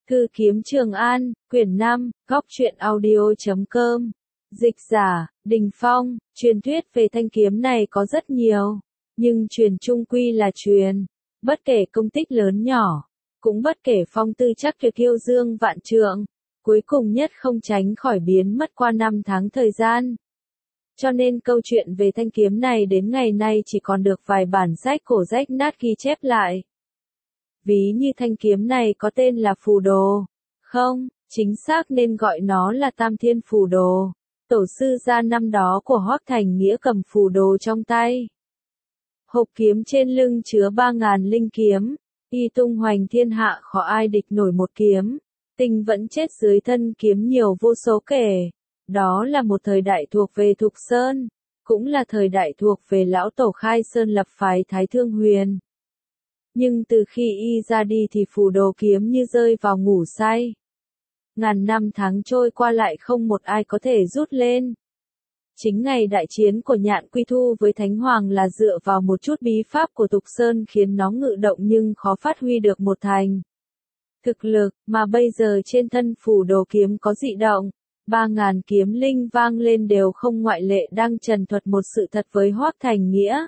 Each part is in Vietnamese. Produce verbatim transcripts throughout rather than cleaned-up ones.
Thư kiếm Trường An, quyển năm, góc truyện audio chấm com. Dịch giả, Đình Phong. Truyền thuyết về thanh kiếm này có rất nhiều, nhưng truyền chung quy là truyền. Bất kể công tích lớn nhỏ, cũng bất kể phong tư chắc tuyệt kiêu dương vạn trượng, cuối cùng nhất không tránh khỏi biến mất qua năm tháng thời gian. Cho nên câu chuyện về thanh kiếm này đến ngày nay chỉ còn được vài bản sách cổ rách nát ghi chép lại. Ví như thanh kiếm này có tên là phù đồ. Không, chính xác nên gọi nó là Tam Thiên Phù Đồ. Tổ sư gia năm đó của Hoắc Thành Nghĩa cầm phù đồ trong tay. Hộp kiếm trên lưng chứa ba ngàn linh kiếm, y tung hoành thiên hạ khó ai địch nổi một kiếm. Tinh vẫn chết dưới thân kiếm nhiều vô số kể. Đó là một thời đại thuộc về Thục Sơn, cũng là thời đại thuộc về lão tổ khai sơn lập phái Thái Thương Huyền. Nhưng từ khi y ra đi thì phù đồ kiếm như rơi vào ngủ say. Ngàn năm tháng trôi qua lại không một ai có thể rút lên. Chính ngày đại chiến của Nhạn Quy Thu với Thánh Hoàng là dựa vào một chút bí pháp của Thục Sơn khiến nó ngự động nhưng khó phát huy được một thành thực lực, mà bây giờ trên thân phù đồ kiếm có dị động. Ba ngàn kiếm linh vang lên đều không ngoại lệ đang trần thuật một sự thật với Hoắc Thành Nghĩa.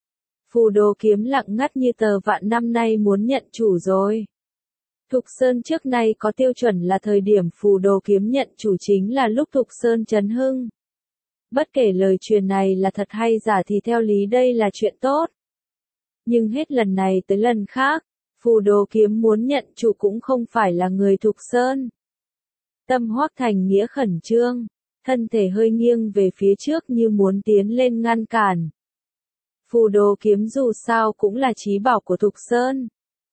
Phù đồ kiếm lặng ngắt như tờ vạn năm nay muốn nhận chủ rồi. Thục Sơn trước nay có tiêu chuẩn là thời điểm phù đồ kiếm nhận chủ chính là lúc Thục Sơn chấn hưng. Bất kể lời truyền này là thật hay giả thì theo lý đây là chuyện tốt. Nhưng hết lần này tới lần khác, phù đồ kiếm muốn nhận chủ cũng không phải là người Thục Sơn. Tâm Hoắc Thành Nghĩa khẩn trương, thân thể hơi nghiêng về phía trước như muốn tiến lên ngăn cản. Phù đồ kiếm dù sao cũng là chí bảo của Thục Sơn.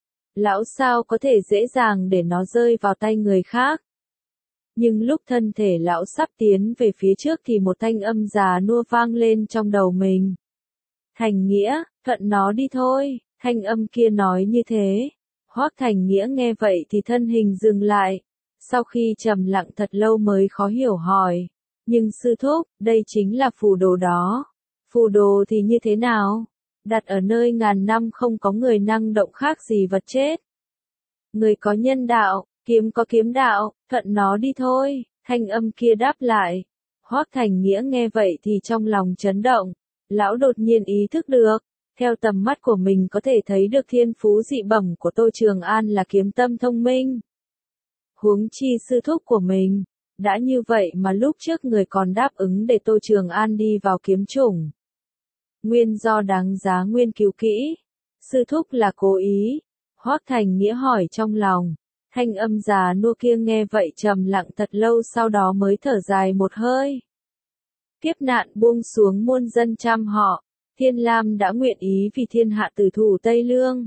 Lão sao có thể dễ dàng để nó rơi vào tay người khác. Nhưng lúc thân thể lão sắp tiến về phía trước thì một thanh âm già nua vang lên trong đầu mình. Thành Nghĩa, thuận nó đi thôi, thanh âm kia nói như thế. Hoắc Thành Nghĩa nghe vậy thì thân hình dừng lại. Sau khi trầm lặng thật lâu mới khó hiểu hỏi. Nhưng sư thúc, đây chính là phù đồ đó. Phù đồ thì như thế nào? Đặt ở nơi ngàn năm không có người năng động khác gì vật chết. Người có nhân đạo, kiếm có kiếm đạo, thuận nó đi thôi, thanh âm kia đáp lại. Hoắc Thành Nghĩa nghe vậy thì trong lòng chấn động, lão đột nhiên ý thức được, theo tầm mắt của mình có thể thấy được thiên phú dị bẩm của Tô Trường An là kiếm tâm thông minh. Huống chi sư thúc của mình, đã như vậy mà lúc trước người còn đáp ứng để Tô Trường An đi vào kiếm chủng. Nguyên do đáng giá nguyên cứu kỹ. Sư thúc là cố ý. Hoắc Thành Nghĩa hỏi trong lòng. Thanh âm già nua kia nghe vậy trầm lặng thật lâu sau đó mới thở dài một hơi. Kiếp nạn buông xuống muôn dân trăm họ. Thiên Lam đã nguyện ý vì thiên hạ tử thủ Tây Lương.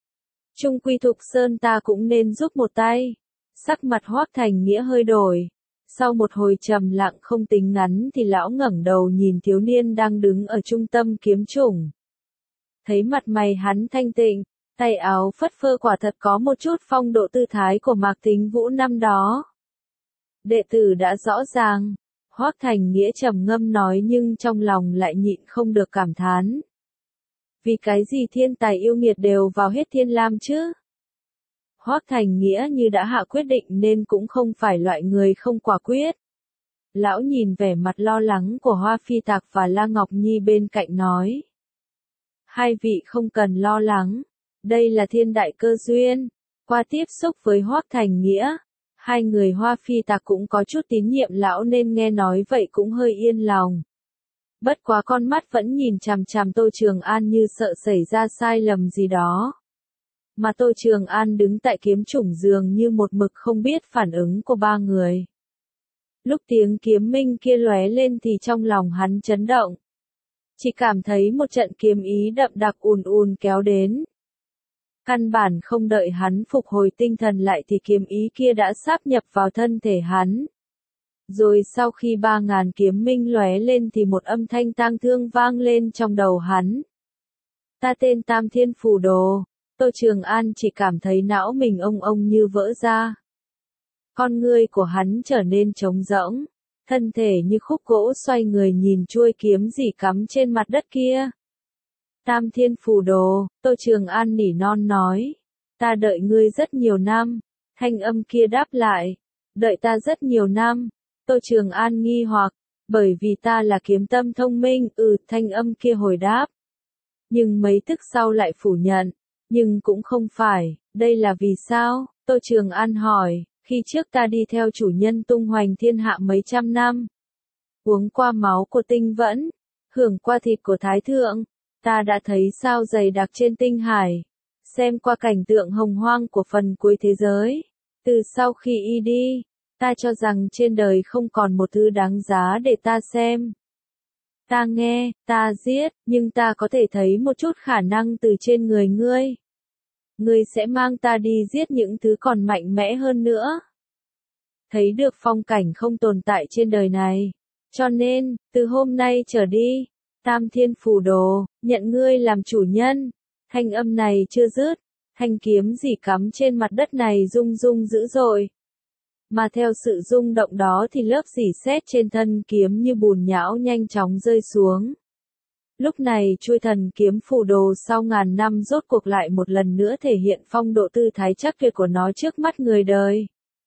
Trung quy Thục Sơn ta cũng nên giúp một tay. Sắc mặt Hoắc Thành Nghĩa hơi đổi. Sau một hồi trầm lặng không tính ngắn thì lão ngẩng đầu nhìn thiếu niên đang đứng ở trung tâm kiếm chủng. Thấy mặt mày hắn thanh tịnh, tay áo phất phơ quả thật có một chút phong độ tư thái của Mạc Thính Vũ năm đó. Đệ tử đã rõ ràng, Hoắc Thành Nghĩa trầm ngâm nói nhưng trong lòng lại nhịn không được cảm thán. Vì cái gì thiên tài yêu nghiệt đều vào hết Thiên Lam chứ? Hoắc Thành Nghĩa như đã hạ quyết định nên cũng không phải loại người không quả quyết. Lão nhìn vẻ mặt lo lắng của Hoa Phi Tạc và La Ngọc Nhi bên cạnh nói. Hai vị không cần lo lắng, đây là thiên đại cơ duyên. Qua tiếp xúc với Hoắc Thành Nghĩa, hai người Hoa Phi Tạc cũng có chút tín nhiệm lão nên nghe nói vậy cũng hơi yên lòng. Bất quá con mắt vẫn nhìn chằm chằm Tô Trường An như sợ xảy ra sai lầm gì đó. Mà Tô Trường An đứng tại kiếm chủng dường như một mực không biết phản ứng của ba người. Lúc tiếng kiếm minh kia lóe lên thì trong lòng hắn chấn động. Chỉ cảm thấy một trận kiếm ý đậm đặc ùn ùn kéo đến. Căn bản không đợi hắn phục hồi tinh thần lại thì kiếm ý kia đã sáp nhập vào thân thể hắn. Rồi sau khi ba ngàn kiếm minh lóe lên thì một âm thanh tang thương vang lên trong đầu hắn. Ta tên Tam Thiên Phù Đồ. Tô Trường An chỉ cảm thấy não mình ông ông như vỡ ra. Con ngươi của hắn trở nên trống rỗng, thân thể như khúc gỗ xoay người nhìn chuôi kiếm gì cắm trên mặt đất kia. Tam Thiên Phù Đồ, Tô Trường An nỉ non nói, ta đợi ngươi rất nhiều năm, Thanh âm kia đáp lại. Đợi ta rất nhiều năm. Tô Trường An nghi hoặc. Bởi vì ta là kiếm tâm thông minh, ừ, thanh âm kia hồi đáp. Nhưng mấy tức sau lại phủ nhận. Nhưng cũng không phải, đây là vì sao? Tô Trường An hỏi, khi trước ta đi theo chủ nhân tung hoành thiên hạ mấy trăm năm. Uống qua máu của tinh vẫn, hưởng qua thịt của thái thượng, ta đã thấy sao dày đặc trên tinh hải. Xem qua cảnh tượng hồng hoang của phần cuối thế giới. Từ sau khi y đi, ta cho rằng trên đời không còn một thứ đáng giá để ta xem. Ta nghe, ta giết, nhưng ta có thể thấy một chút khả năng từ trên người ngươi. Ngươi sẽ mang ta đi giết những thứ còn mạnh mẽ hơn nữa. Thấy được phong cảnh không tồn tại trên đời này. Cho nên, từ hôm nay trở đi, Tam Thiên Phù Đồ, nhận ngươi làm chủ nhân. Thanh âm này chưa dứt, thanh kiếm gì cắm trên mặt đất này rung rung dữ dội. Mà theo sự rung động đó thì lớp rỉ sét trên thân kiếm như bùn nhão nhanh chóng rơi xuống. Lúc này chuôi thần kiếm phù đồ sau ngàn năm rốt cuộc lại một lần nữa thể hiện phong độ tư thái chắc tuyệt của nó trước mắt người đời.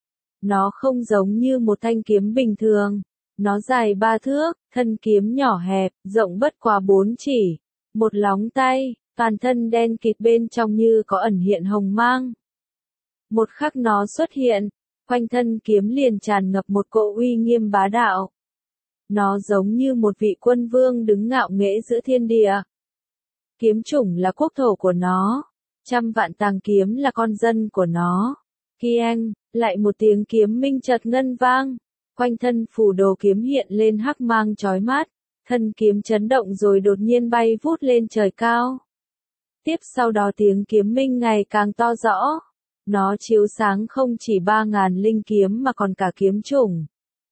Nó không giống như một thanh kiếm bình thường. Nó dài ba thước, thân kiếm nhỏ hẹp, rộng bất quá bốn chỉ. Một lóng tay, toàn thân đen kịt bên trong như có ẩn hiện hồng mang. Một khắc nó xuất hiện, quanh thân kiếm liền tràn ngập một cỗ uy nghiêm bá đạo. Nó giống như một vị quân vương đứng ngạo nghễ giữa thiên địa. Kiếm chủng là quốc thổ của nó. Trăm vạn tàng kiếm là con dân của nó. Kieng, lại một tiếng kiếm minh chợt ngân vang. Quanh thân phù đồ kiếm hiện lên hắc mang chói mắt. Thân kiếm chấn động rồi đột nhiên bay vút lên trời cao. Tiếp sau đó tiếng kiếm minh ngày càng to rõ. Nó chiếu sáng không chỉ ba ngàn linh kiếm mà còn cả kiếm chủng.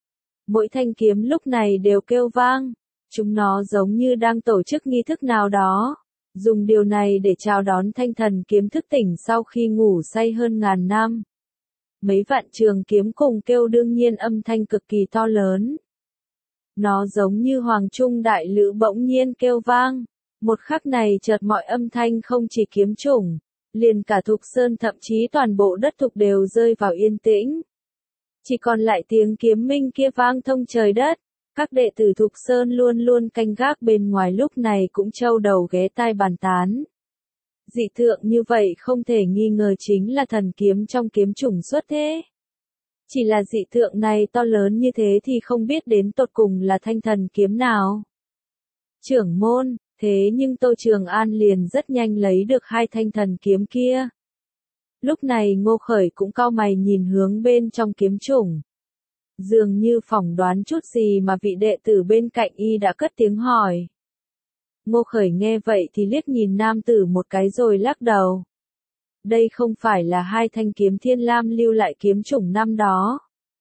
Mỗi thanh kiếm lúc này đều kêu vang. Chúng nó giống như đang tổ chức nghi thức nào đó. Dùng điều này để chào đón thanh thần kiếm thức tỉnh sau khi ngủ say hơn ngàn năm. Mấy vạn trường kiếm cùng kêu đương nhiên âm thanh cực kỳ to lớn. Nó giống như hoàng trung đại lữ bỗng nhiên kêu vang. Một khắc này chợt mọi âm thanh không chỉ kiếm chủng. Liền cả Thục Sơn thậm chí toàn bộ đất Thục đều rơi vào yên tĩnh. Chỉ còn lại tiếng kiếm minh kia vang thông trời đất. Các đệ tử Thục Sơn luôn luôn canh gác bên ngoài lúc này cũng trâu đầu ghé tai bàn tán. Dị tượng như vậy không thể nghi ngờ chính là thần kiếm trong kiếm chủng xuất thế. Chỉ là dị tượng này to lớn như thế thì không biết đến tột cùng là thanh thần kiếm nào. Trưởng môn, thế nhưng Tô Trường An liền rất nhanh lấy được hai thanh thần kiếm kia. Lúc này Ngô Khởi cũng cau mày nhìn hướng bên trong kiếm chủng. Dường như phỏng đoán chút gì mà vị đệ tử bên cạnh y đã cất tiếng hỏi. Ngô Khởi nghe vậy thì liếc nhìn nam tử một cái rồi lắc đầu. Đây không phải là hai thanh kiếm Thiên Lam lưu lại kiếm chủng năm đó.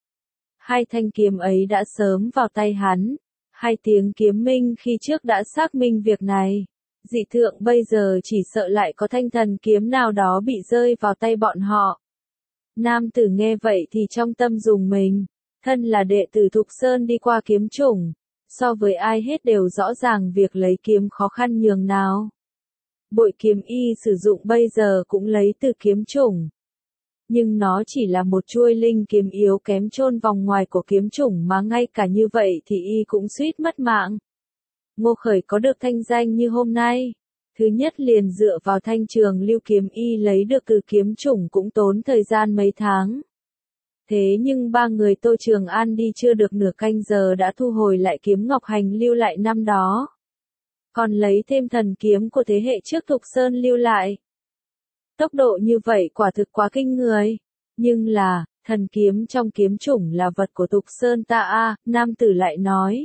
Hai thanh kiếm ấy đã sớm vào tay hắn. Hai tiếng kiếm minh khi trước đã xác minh việc này. Dị thượng bây giờ chỉ sợ lại có thanh thần kiếm nào đó bị rơi vào tay bọn họ. Nam tử nghe vậy thì trong tâm rùng mình. Thân là đệ tử Thục Sơn đi qua kiếm chủng. So với ai hết đều rõ ràng việc lấy kiếm khó khăn nhường nào. Bội kiếm y sử dụng bây giờ cũng lấy từ kiếm chủng. Nhưng nó chỉ là một chuôi linh kiếm yếu kém chôn vòng ngoài của kiếm chủng mà ngay cả như vậy thì y cũng suýt mất mạng. Ngô Khởi có được thanh danh như hôm nay. Thứ nhất liền dựa vào thanh trường lưu kiếm y lấy được từ kiếm chủng cũng tốn thời gian mấy tháng. Thế nhưng ba người Tô Trường An đi chưa được nửa canh giờ đã thu hồi lại kiếm ngọc hành lưu lại năm đó. Còn lấy thêm thần kiếm của thế hệ trước Thục Sơn lưu lại. Tốc độ như vậy quả thực quá kinh người. Nhưng là, thần kiếm trong kiếm chủng là vật của Thục Sơn ta a, nam tử lại nói.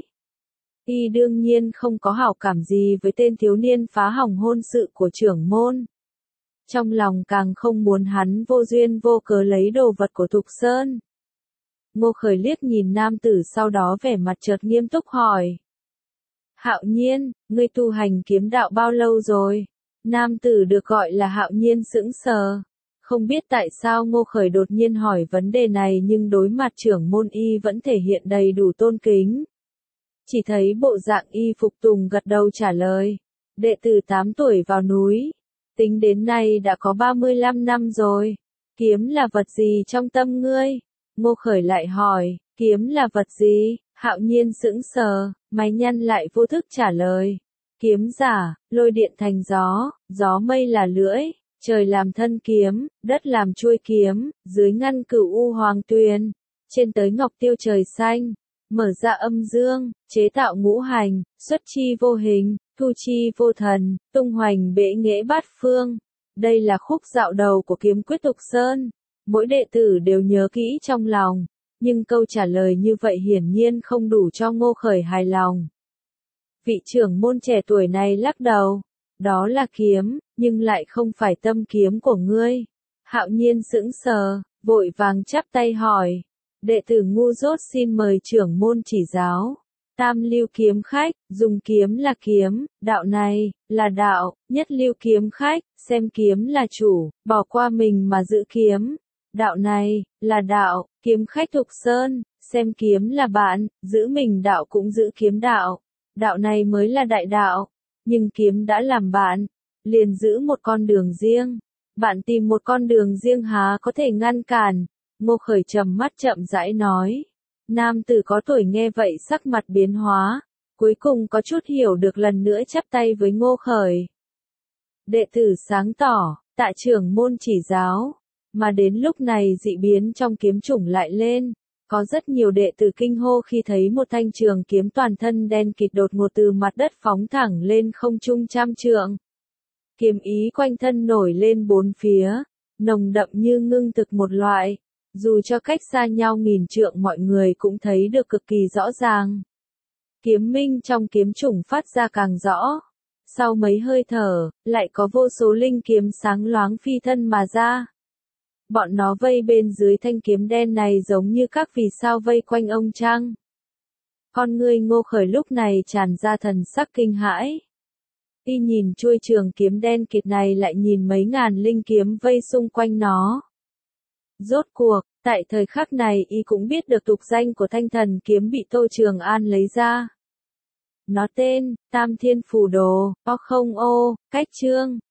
Y đương nhiên không có hảo cảm gì với tên thiếu niên phá hỏng hôn sự của trưởng môn. Trong lòng càng không muốn hắn vô duyên vô cớ lấy đồ vật của Thục Sơn. Ngô Khởi liếc nhìn nam tử sau đó vẻ mặt chợt nghiêm túc hỏi. Hạo Nhiên, ngươi tu hành kiếm đạo bao lâu rồi? Nam tử được gọi là Hạo Nhiên sững sờ. Không biết tại sao Ngô Khởi đột nhiên hỏi vấn đề này nhưng đối mặt trưởng môn y vẫn thể hiện đầy đủ tôn kính. Chỉ thấy bộ dạng y phục tùng gật đầu trả lời. Đệ tử tám tuổi vào núi. Tính đến nay đã có ba mươi lăm năm rồi. Kiếm là vật gì trong tâm ngươi? Ngô Khởi lại hỏi, kiếm là vật gì? Hạo Nhiên sững sờ, mày nhăn lại vô thức trả lời. Kiếm giả, lôi điện thành gió, gió mây là lưỡi, trời làm thân kiếm, đất làm chuôi kiếm, dưới ngăn cửu u hoàng tuyền, trên tới ngọc tiêu trời xanh, mở ra âm dương, chế tạo ngũ hành, xuất chi vô hình, thu chi vô thần, tung hoành bệ nghệ bát phương. Đây là khúc dạo đầu của kiếm quyết Tục Sơn. Mỗi đệ tử đều nhớ kỹ trong lòng, nhưng câu trả lời như vậy hiển nhiên không đủ cho Ngô Khởi hài lòng. Vị trưởng môn trẻ tuổi này lắc đầu, đó là kiếm, nhưng lại không phải tâm kiếm của ngươi. Hạo Nhiên sững sờ, vội vàng chắp tay hỏi, đệ tử ngu dốt xin mời trưởng môn chỉ giáo. Tam lưu kiếm khách, dùng kiếm là kiếm, đạo này, là đạo, nhất lưu kiếm khách, xem kiếm là chủ, bỏ qua mình mà giữ kiếm. Đạo này, là đạo, kiếm khách Tục Sơn, xem kiếm là bạn, giữ mình đạo cũng giữ kiếm đạo. Đạo này mới là đại đạo, nhưng kiếm đã làm bạn, liền giữ một con đường riêng. Bạn tìm một con đường riêng há có thể ngăn cản. Ngô Khởi trầm mắt chậm rãi nói. Nam tử có tuổi nghe vậy sắc mặt biến hóa, cuối cùng có chút hiểu được lần nữa chắp tay với Ngô Khởi. Đệ tử sáng tỏ, tạ trưởng môn chỉ giáo, mà đến lúc này dị biến trong kiếm chủng lại lên. Có rất nhiều đệ tử kinh hô khi thấy một thanh trường kiếm toàn thân đen kịt đột ngột từ mặt đất phóng thẳng lên không trung trăm trượng. Kiếm ý quanh thân nổi lên bốn phía, nồng đậm như ngưng thực một loại. Dù cho cách xa nhau nghìn trượng mọi người cũng thấy được cực kỳ rõ ràng. Kiếm minh trong kiếm chủng phát ra càng rõ. Sau mấy hơi thở, lại có vô số linh kiếm sáng loáng phi thân mà ra. Bọn nó vây bên dưới thanh kiếm đen này giống như các vì sao vây quanh ông trăng. Con ngươi Ngô Khởi lúc này tràn ra thần sắc kinh hãi. Y nhìn chuôi trường kiếm đen kịt này lại nhìn mấy ngàn linh kiếm vây xung quanh nó. Rốt cuộc, tại thời khắc này y cũng biết được tục danh của thanh thần kiếm bị Tô Trường An lấy ra. Nó tên, Tam Thiên Phù Đồ, o không ô, cách chương.